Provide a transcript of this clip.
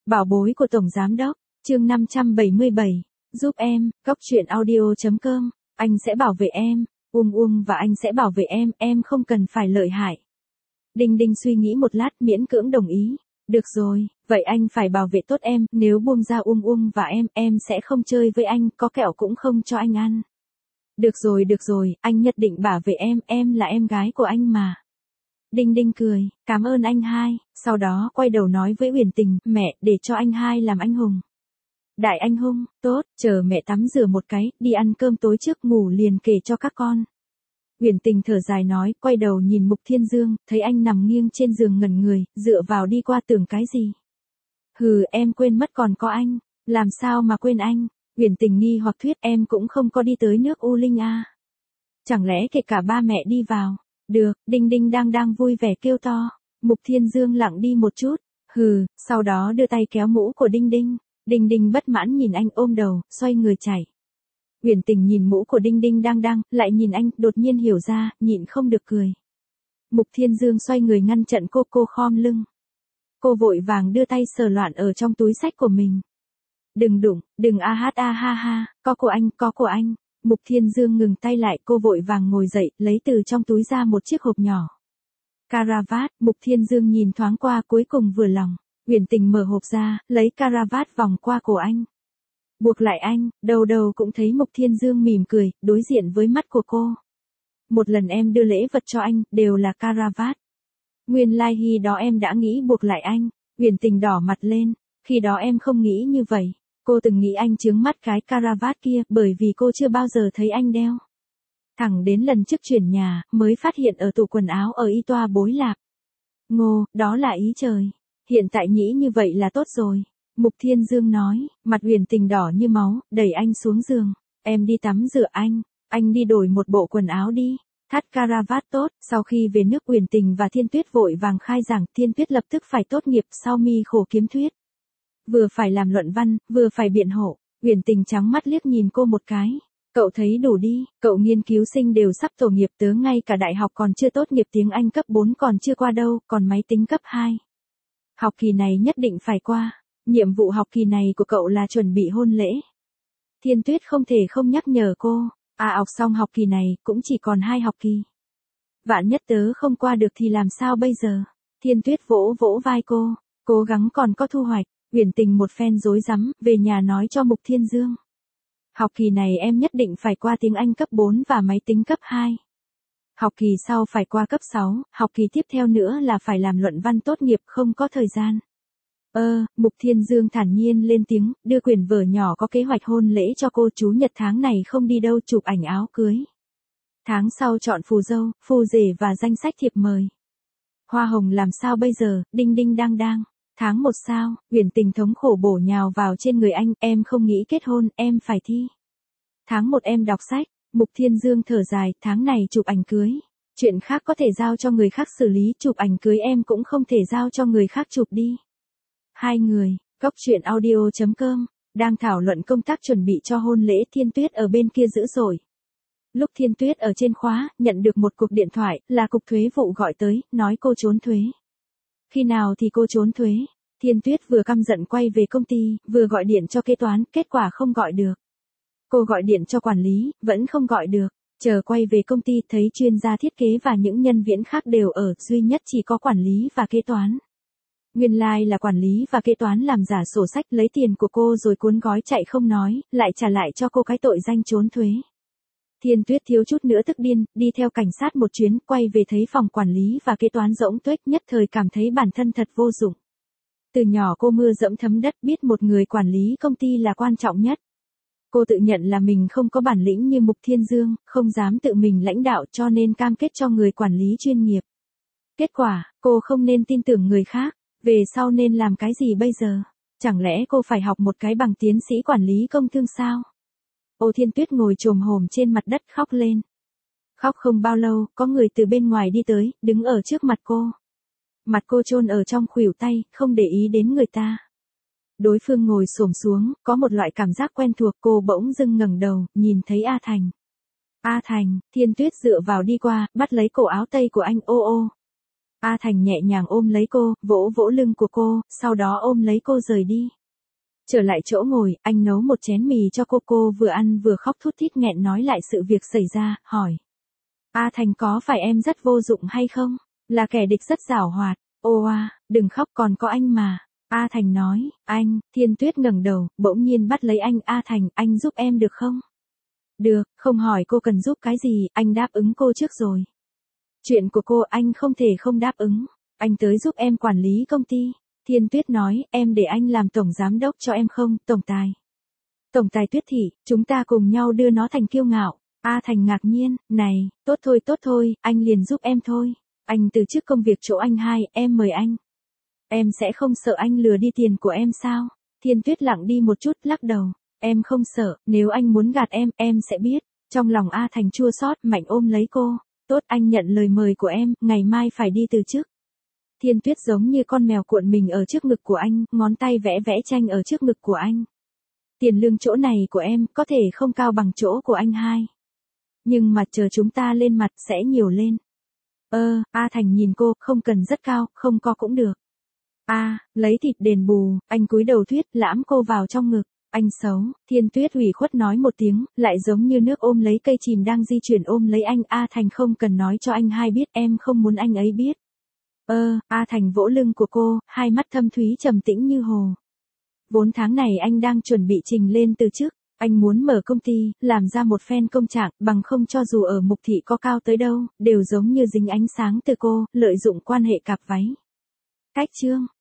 Bảo bối của Tổng Giám Đốc, chương 577, giúp em, Cóc truyện audio.com, anh sẽ bảo vệ em, và anh sẽ bảo vệ em không cần phải lợi hại. Đinh Đinh suy nghĩ một lát miễn cưỡng đồng ý, được rồi, vậy anh phải bảo vệ tốt em, nếu buông ra và em sẽ không chơi với anh, có kẹo cũng không cho anh ăn. Được rồi, anh nhất định bảo vệ em là em gái của anh mà. Đinh Đinh cười, cảm ơn anh hai, sau đó quay đầu nói với Uyển Tình, mẹ, để cho anh hai làm anh hùng. Đại anh hùng, tốt, chờ mẹ tắm rửa một cái, đi ăn cơm tối trước ngủ liền kể cho các con. Uyển Tình thở dài nói, quay đầu nhìn Mục Thiên Dương, thấy anh nằm nghiêng trên giường ngẩn người, dựa vào đi qua tưởng cái gì. Hừ, em quên mất còn có anh, làm sao mà quên anh. Uyển Tình nghi hoặc thuyết, em cũng không có đi tới nước U Linh à. Chẳng lẽ kể cả ba mẹ đi vào. Được, Đinh Đinh đang vui vẻ kêu to. Mục Thiên Dương lặng đi một chút, hừ, sau đó đưa tay kéo mũ của Đinh Đinh. Đinh Đinh bất mãn nhìn anh ôm đầu, xoay người chạy. Uyển Tình nhìn mũ của Đinh Đinh đang, lại nhìn anh, đột nhiên hiểu ra, nhịn không được cười. Mục Thiên Dương xoay người ngăn chặn cô khom lưng. Cô vội vàng đưa tay sờ loạn ở trong túi xách của mình. Đừng đụng, đừng ha ha, có của anh. Mục Thiên Dương ngừng tay lại, cô vội vàng ngồi dậy, lấy từ trong túi ra một chiếc hộp nhỏ. Caravat, Mục Thiên Dương nhìn thoáng qua cuối cùng vừa lòng. Uyển Tình mở hộp ra, lấy caravat vòng qua cổ anh. Buộc lại anh, đầu cũng thấy Mục Thiên Dương mỉm cười, đối diện với mắt của cô. Một lần em đưa lễ vật cho anh, đều là caravat. Nguyên lai khi đó em đã nghĩ buộc lại anh. Uyển Tình đỏ mặt lên, khi đó em không nghĩ như vậy. Cô từng nghĩ anh chướng mắt cái caravat kia, bởi vì cô chưa bao giờ thấy anh đeo. Thẳng đến lần trước chuyển nhà, mới phát hiện ở tủ quần áo ở y toa bối lạc. Ngô, đó là ý trời. Hiện tại nghĩ như vậy là tốt rồi. Mục Thiên Dương nói, mặt Uyển Tình đỏ như máu, đẩy anh xuống giường. Em đi tắm rửa anh đi đổi một bộ quần áo đi. Thắt caravat tốt, sau khi về nước Uyển Tình và Thiên Tuyết vội vàng khai giảng, Thiên Tuyết lập tức phải tốt nghiệp sau mi khổ kiếm thuyết. Vừa phải làm luận văn, vừa phải biện hộ. Uyển Tình trắng mắt liếc nhìn cô một cái. Cậu thấy đủ đi, cậu nghiên cứu sinh đều sắp tổ nghiệp, tớ ngay cả đại học còn chưa tốt nghiệp, tiếng Anh cấp 4 còn chưa qua đâu, còn máy tính cấp 2. Học kỳ này nhất định phải qua. Nhiệm vụ học kỳ này của cậu là chuẩn bị hôn lễ. Thiên Tuyết không thể không nhắc nhở cô. Học xong học kỳ này, cũng chỉ còn 2 học kỳ. Vạn nhất tớ không qua được thì làm sao bây giờ? Thiên Tuyết vỗ vai cô. Cố gắng còn có thu hoạch. Uyển Tình một phen rối rắm, về nhà nói cho Mục Thiên Dương. Học kỳ này em nhất định phải qua tiếng Anh cấp 4 và máy tính cấp 2. Học kỳ sau phải qua cấp 6, học kỳ tiếp theo nữa là phải làm luận văn tốt nghiệp, không có thời gian. Mục Thiên Dương thản nhiên lên tiếng, đưa quyển vở nhỏ có kế hoạch hôn lễ cho cô. Chú Nhật tháng này không đi đâu, chụp ảnh áo cưới. Tháng sau chọn phù dâu, phù rể và danh sách thiệp mời. Hoa hồng làm sao bây giờ? Đinh Đinh đang. Tháng 1 sao? Uyển Tình thống khổ bổ nhào vào trên người anh, em không nghĩ kết hôn, em phải thi. Tháng 1 em đọc sách. Mục Thiên Dương thở dài, tháng này chụp ảnh cưới. Chuyện khác có thể giao cho người khác xử lý, chụp ảnh cưới em cũng không thể giao cho người khác chụp đi. Hai người, Cóc truyện audio.com, đang thảo luận công tác chuẩn bị cho hôn lễ. Thiên Tuyết ở bên kia dữ dội. Lúc Thiên Tuyết ở trên khóa, nhận được một cuộc điện thoại, là cục thuế vụ gọi tới, nói cô trốn thuế. Khi nào thì cô trốn thuế? Thiên Tuyết vừa căm giận quay về công ty, vừa gọi điện cho kế toán, kết quả không gọi được. Cô gọi điện cho quản lý, vẫn không gọi được. Chờ quay về công ty, thấy chuyên gia thiết kế và những nhân viên khác đều ở, duy nhất chỉ có quản lý và kế toán. Nguyên lai là quản lý và kế toán làm giả sổ sách, lấy tiền của cô rồi cuốn gói chạy không nói, lại trả lại cho cô cái tội danh trốn thuế. Thiên Tuyết thiếu chút nữa tức điên, đi theo cảnh sát một chuyến, quay về thấy phòng quản lý và kế toán rỗng tuếch, nhất thời cảm thấy bản thân thật vô dụng. Từ nhỏ cô mưa dẫm thấm đất, biết một người quản lý công ty là quan trọng nhất. Cô tự nhận là mình không có bản lĩnh như Mục Thiên Dương, không dám tự mình lãnh đạo, cho nên cam kết cho người quản lý chuyên nghiệp. Kết quả, cô không nên tin tưởng người khác, về sau nên làm cái gì bây giờ? Chẳng lẽ cô phải học một cái bằng tiến sĩ quản lý công thương sao? Thiên Tuyết ngồi chồm hổm trên mặt đất khóc lên. Khóc không bao lâu, có người từ bên ngoài đi tới, đứng ở trước mặt cô. Mặt cô chôn ở trong khuỷu tay, không để ý đến người ta. Đối phương ngồi xổm xuống, có một loại cảm giác quen thuộc, cô bỗng dưng ngẩng đầu, nhìn thấy A Thành. A Thành, Thiên Tuyết dựa vào đi qua, bắt lấy cổ áo tây của anh, ô. A Thành nhẹ nhàng ôm lấy cô, vỗ vỗ lưng của cô, sau đó ôm lấy cô rời đi. Trở lại chỗ ngồi, anh nấu một chén mì cho cô vừa ăn vừa khóc thút thít nghẹn nói lại sự việc xảy ra, hỏi. A Thành có phải em rất vô dụng hay không? Là kẻ địch rất giảo hoạt. Ô à, đừng khóc còn có anh mà. A Thành nói, anh, Thiên Tuyết ngẩng đầu, bỗng nhiên bắt lấy anh. A Thành, anh giúp em được không? Được, không hỏi cô cần giúp cái gì, anh đáp ứng cô trước rồi. Chuyện của cô anh không thể không đáp ứng. Anh tới giúp em quản lý công ty. Thiên Tuyết nói, em để anh làm tổng giám đốc cho em không, tổng tài. Tổng tài Tuyết Thị, chúng ta cùng nhau đưa nó thành kiêu ngạo. A Thành ngạc nhiên, này, tốt thôi, anh liền giúp em thôi. Anh từ chức công việc chỗ anh hai, em mời anh. Em sẽ không sợ anh lừa đi tiền của em sao? Thiên Tuyết lặng đi một chút, lắc đầu. Em không sợ, nếu anh muốn gạt em sẽ biết. Trong lòng A Thành chua xót, mạnh ôm lấy cô. Tốt, anh nhận lời mời của em, ngày mai phải đi từ chức. Thiên Tuyết giống như con mèo cuộn mình ở trước ngực của anh, ngón tay vẽ vẽ tranh ở trước ngực của anh. Tiền lương chỗ này của em có thể không cao bằng chỗ của anh hai. Nhưng mà chờ chúng ta lên mặt sẽ nhiều lên. A Thành nhìn cô, không cần rất cao, không co cũng được. Lấy thịt đền bù, anh cúi đầu Tuyết, lãm cô vào trong ngực. Anh xấu, Thiên Tuyết ủy khuất nói một tiếng, lại giống như nước ôm lấy cây chìm đang di chuyển ôm lấy anh. A Thành không cần nói cho anh hai biết, em không muốn anh ấy biết. A Thành vỗ lưng của cô, hai mắt thâm thúy trầm tĩnh như hồ. Vốn tháng này anh đang chuẩn bị trình lên từ chức. Anh muốn mở công ty, làm ra một phen công trạng, bằng không cho dù ở Mục Thị có cao tới đâu, đều giống như dính ánh sáng từ cô, lợi dụng quan hệ cặp váy. Cách chương